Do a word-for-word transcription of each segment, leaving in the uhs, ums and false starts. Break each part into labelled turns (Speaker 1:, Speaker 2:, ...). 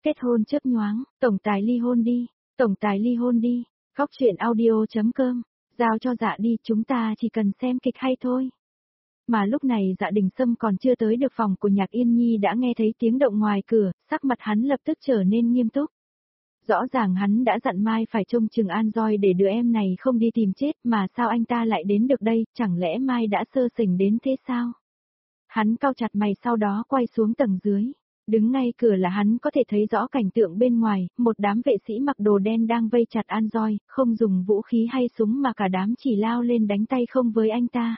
Speaker 1: Kết hôn chớp nhoáng, tổng tài ly hôn đi, tổng tài ly hôn đi, góc truyện audio.com, giao cho Dạ đi, chúng ta chỉ cần xem kịch hay thôi. Mà lúc này Dạ Đình Sâm còn chưa tới được phòng của Nhạc Yên Nhi đã nghe thấy tiếng động ngoài cửa, sắc mặt hắn lập tức trở nên nghiêm túc. Rõ ràng hắn đã dặn Mai phải trông chừng An Doi để đứa em này không đi tìm chết, mà sao anh ta lại đến được đây, chẳng lẽ Mai đã sơ sẩy đến thế sao? Hắn cau chặt mày sau đó quay xuống tầng dưới. Đứng ngay cửa là hắn có thể thấy rõ cảnh tượng bên ngoài, một đám vệ sĩ mặc đồ đen đang vây chặt An Doi, không dùng vũ khí hay súng mà cả đám chỉ lao lên đánh tay không với anh ta.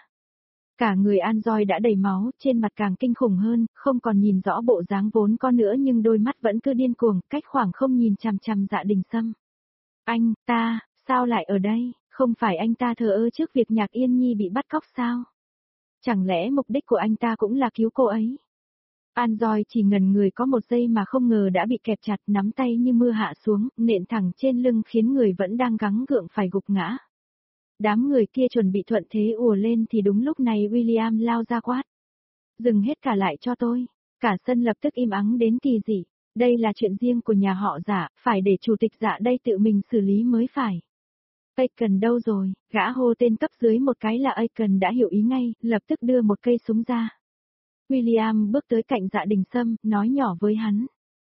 Speaker 1: Cả người An Doi đã đầy máu, trên mặt càng kinh khủng hơn, không còn nhìn rõ bộ dáng vốn có nữa nhưng đôi mắt vẫn cứ điên cuồng, cách khoảng không nhìn chằm chằm Dạ Đình Sâm. Anh, ta, sao lại ở đây, không phải anh ta thờ ơ trước việc Nhạc Yên Nhi bị bắt cóc sao? Chẳng lẽ mục đích của anh ta cũng là cứu cô ấy? An Doi chỉ ngần người có một giây mà không ngờ đã bị kẹp chặt, nắm tay như mưa hạ xuống, nện thẳng trên lưng khiến người vẫn đang gắng gượng phải gục ngã. Đám người kia chuẩn bị thuận thế ùa lên thì đúng lúc này William lao ra quát. Dừng hết cả lại cho tôi. Cả sân lập tức im ắng đến kỳ dị. Đây là chuyện riêng của nhà họ Dạ, phải để chủ tịch Dạ đây tự mình xử lý mới phải. Aiken đâu rồi? Gã hô tên cấp dưới một cái là Aiken đã hiểu ý ngay, lập tức đưa một cây súng ra. William bước tới cạnh Dạ Đình Sâm, nói nhỏ với hắn.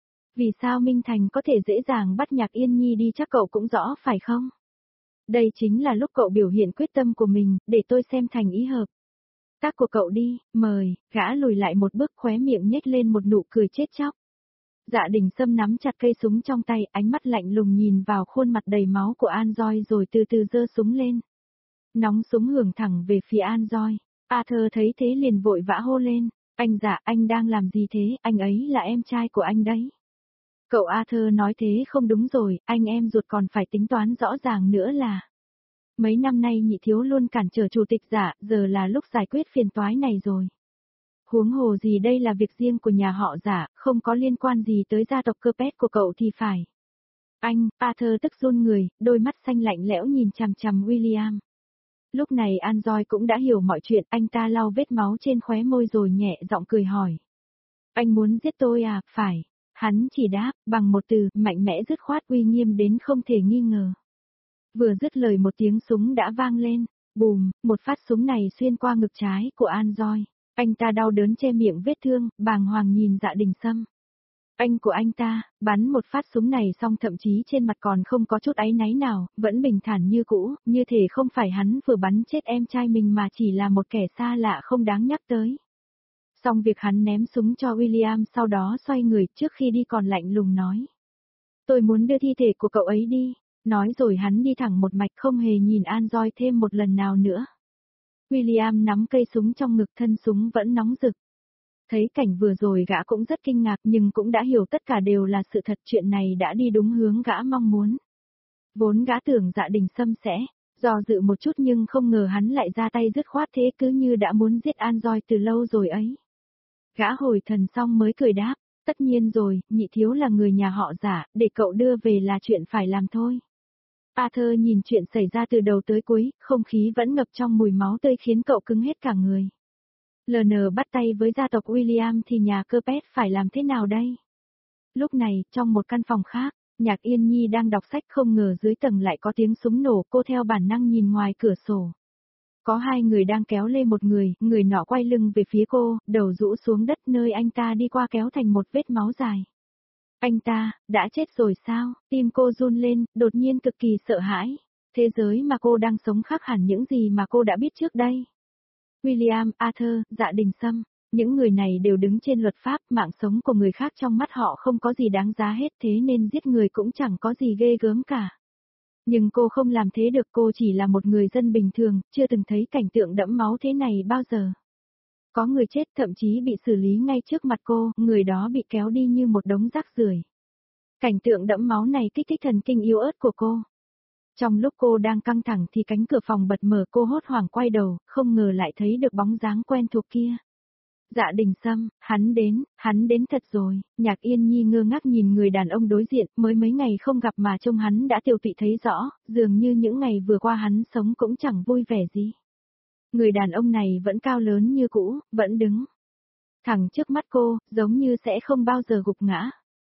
Speaker 1: Vì sao Minh Thành có thể dễ dàng bắt Nhạc Yên Nhi đi chắc cậu cũng rõ phải không? Đây chính là lúc cậu biểu hiện quyết tâm của mình, để tôi xem thành ý hợp. Tác của cậu đi, mời, gã lùi lại một bước khóe miệng nhếch lên một nụ cười chết chóc. Dạ Đình Sâm nắm chặt cây súng trong tay, ánh mắt lạnh lùng nhìn vào khuôn mặt đầy máu của An Doi rồi từ từ giơ súng lên. Nóng súng hưởng thẳng về phía An Doi. Arthur thấy thế liền vội vã hô lên. Anh Dạ, anh đang làm gì thế, anh ấy là em trai của anh đấy. Cậu Arthur nói thế không đúng rồi, anh em ruột còn phải tính toán rõ ràng nữa là. Mấy năm nay nhị thiếu luôn cản trở chủ tịch Dạ, giờ là lúc giải quyết phiền toái này rồi. Huống hồ gì đây là việc riêng của nhà họ Dạ, không có liên quan gì tới gia tộc Capet của cậu thì phải. Anh, Arthur tức run người, đôi mắt xanh lạnh lẽo nhìn chằm chằm William. Lúc này An Doi cũng đã hiểu mọi chuyện, anh ta lau vết máu trên khóe môi rồi nhẹ giọng cười hỏi. Anh muốn giết tôi à, phải. Hắn chỉ đáp, bằng một từ, mạnh mẽ dứt khoát uy nghiêm đến không thể nghi ngờ. Vừa dứt lời một tiếng súng đã vang lên, bùm, một phát súng này xuyên qua ngực trái của An Doi. Anh ta đau đớn che miệng vết thương, bàng hoàng nhìn Dạ Đình Sâm. Anh của anh ta, bắn một phát súng này xong thậm chí trên mặt còn không có chút áy náy nào, vẫn bình thản như cũ, như thể không phải hắn vừa bắn chết em trai mình mà chỉ là một kẻ xa lạ không đáng nhắc tới. Xong việc hắn ném súng cho William sau đó xoay người trước khi đi còn lạnh lùng nói. Tôi muốn đưa thi thể của cậu ấy đi, nói rồi hắn đi thẳng một mạch không hề nhìn An Doi thêm một lần nào nữa. William nắm cây súng trong ngực, thân súng vẫn nóng rực. Thấy cảnh vừa rồi gã cũng rất kinh ngạc nhưng cũng đã hiểu tất cả đều là sự thật, chuyện này đã đi đúng hướng gã mong muốn. Vốn gã tưởng Dạ Đình Sâm sẽ do dự một chút nhưng không ngờ hắn lại ra tay dứt khoát thế, cứ như đã muốn giết An Doi từ lâu rồi ấy. Gã hồi thần xong mới cười đáp, tất nhiên rồi, nhị thiếu là người nhà họ Dạ, để cậu đưa về là chuyện phải làm thôi. Arthur nhìn chuyện xảy ra từ đầu tới cuối, không khí vẫn ngập trong mùi máu tươi khiến cậu cứng hết cả người. lờ en bắt tay với gia tộc William thì nhà Capet phải làm thế nào đây? Lúc này, trong một căn phòng khác, Nhạc Yên Nhi đang đọc sách, không ngờ dưới tầng lại có tiếng súng nổ, cô theo bản năng nhìn ngoài cửa sổ. Có hai người đang kéo lê một người, người nọ quay lưng về phía cô, đầu rũ xuống đất nơi anh ta đi qua kéo thành một vết máu dài. Anh ta, đã chết rồi sao? Tim cô run lên, đột nhiên cực kỳ sợ hãi. Thế giới mà cô đang sống khác hẳn những gì mà cô đã biết trước đây. William, Arthur, Dạ Đình Sâm, những người này đều đứng trên luật pháp, mạng sống của người khác trong mắt họ không có gì đáng giá hết, thế nên giết người cũng chẳng có gì ghê gớm cả. Nhưng cô không làm thế được, cô chỉ là một người dân bình thường, chưa từng thấy cảnh tượng đẫm máu thế này bao giờ. Có người chết thậm chí bị xử lý ngay trước mặt cô, người đó bị kéo đi như một đống rác rưởi. Cảnh tượng đẫm máu này kích thích thần kinh yếu ớt của cô. Trong lúc cô đang căng thẳng thì cánh cửa phòng bật mở, cô hốt hoảng quay đầu, không ngờ lại thấy được bóng dáng quen thuộc kia. Dạ Đình Sâm, hắn đến, hắn đến thật rồi. Nhạc Yên Nhi ngơ ngác nhìn người đàn ông đối diện, mới mấy ngày không gặp mà trông hắn đã tiều tụy thấy rõ, dường như những ngày vừa qua hắn sống cũng chẳng vui vẻ gì. Người đàn ông này vẫn cao lớn như cũ, vẫn đứng thẳng trước mắt cô, giống như sẽ không bao giờ gục ngã.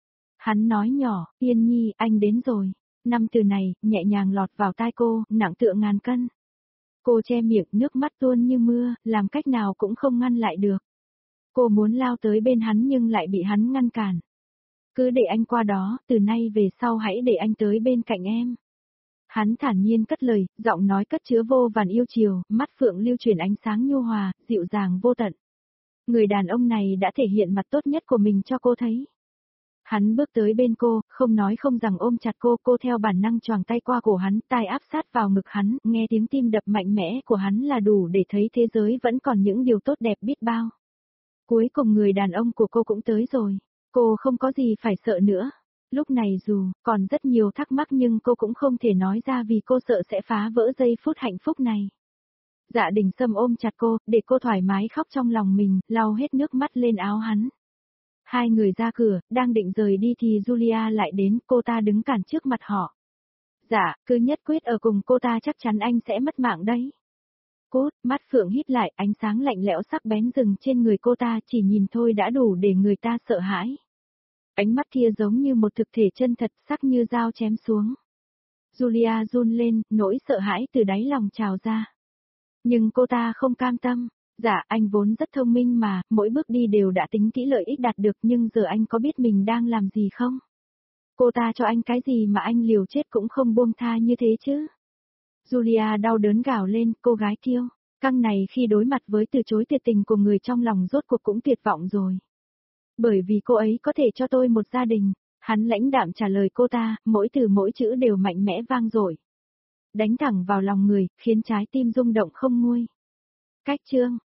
Speaker 1: Hắn nói nhỏ, Yên Nhi, anh đến rồi. Năm từ này, nhẹ nhàng lọt vào tai cô, nặng tựa ngàn cân. Cô che miệng, nước mắt tuôn như mưa, làm cách nào cũng không ngăn lại được. Cô muốn lao tới bên hắn nhưng lại bị hắn ngăn cản. Cứ để anh qua đó, từ nay về sau hãy để anh tới bên cạnh em. Hắn thản nhiên cất lời, giọng nói cất chứa vô vàn yêu chiều, mắt phượng lưu chuyển ánh sáng nhu hòa, dịu dàng vô tận. Người đàn ông này đã thể hiện mặt tốt nhất của mình cho cô thấy. Hắn bước tới bên cô, không nói không rằng ôm chặt cô, cô theo bản năng choàng tay qua cổ hắn, tai áp sát vào ngực hắn, nghe tiếng tim đập mạnh mẽ của hắn là đủ để thấy thế giới vẫn còn những điều tốt đẹp biết bao. Cuối cùng người đàn ông của cô cũng tới rồi, cô không có gì phải sợ nữa. Lúc này dù còn rất nhiều thắc mắc nhưng cô cũng không thể nói ra vì cô sợ sẽ phá vỡ giây phút hạnh phúc này. Dạ Đình Sâm ôm chặt cô, để cô thoải mái khóc trong lòng mình, lau hết nước mắt lên áo hắn. Hai người ra cửa, đang định rời đi thì Julia lại đến, cô ta đứng cản trước mặt họ. Dạ, cứ nhất quyết ở cùng cô ta chắc chắn anh sẽ mất mạng đấy. Cút, mắt Phượng hít lại, ánh sáng lạnh lẽo sắc bén dừng trên người cô ta, chỉ nhìn thôi đã đủ để người ta sợ hãi. Ánh mắt kia giống như một thực thể chân thật, sắc như dao chém xuống. Julia run lên, nỗi sợ hãi từ đáy lòng trào ra. Nhưng cô ta không cam tâm. Dạ, anh vốn rất thông minh mà, mỗi bước đi đều đã tính kỹ lợi ích đạt được, nhưng giờ anh có biết mình đang làm gì không? Cô ta cho anh cái gì mà anh liều chết cũng không buông tha như thế chứ? Julia đau đớn gào lên, cô gái kiêu căng này khi đối mặt với từ chối tuyệt tình của người trong lòng rốt cuộc cũng tuyệt vọng rồi. Bởi vì cô ấy có thể cho tôi một gia đình, hắn lãnh đạm trả lời cô ta, mỗi từ mỗi chữ đều mạnh mẽ vang dội. Đánh thẳng vào lòng người, khiến trái tim rung động không nguôi. Cách chương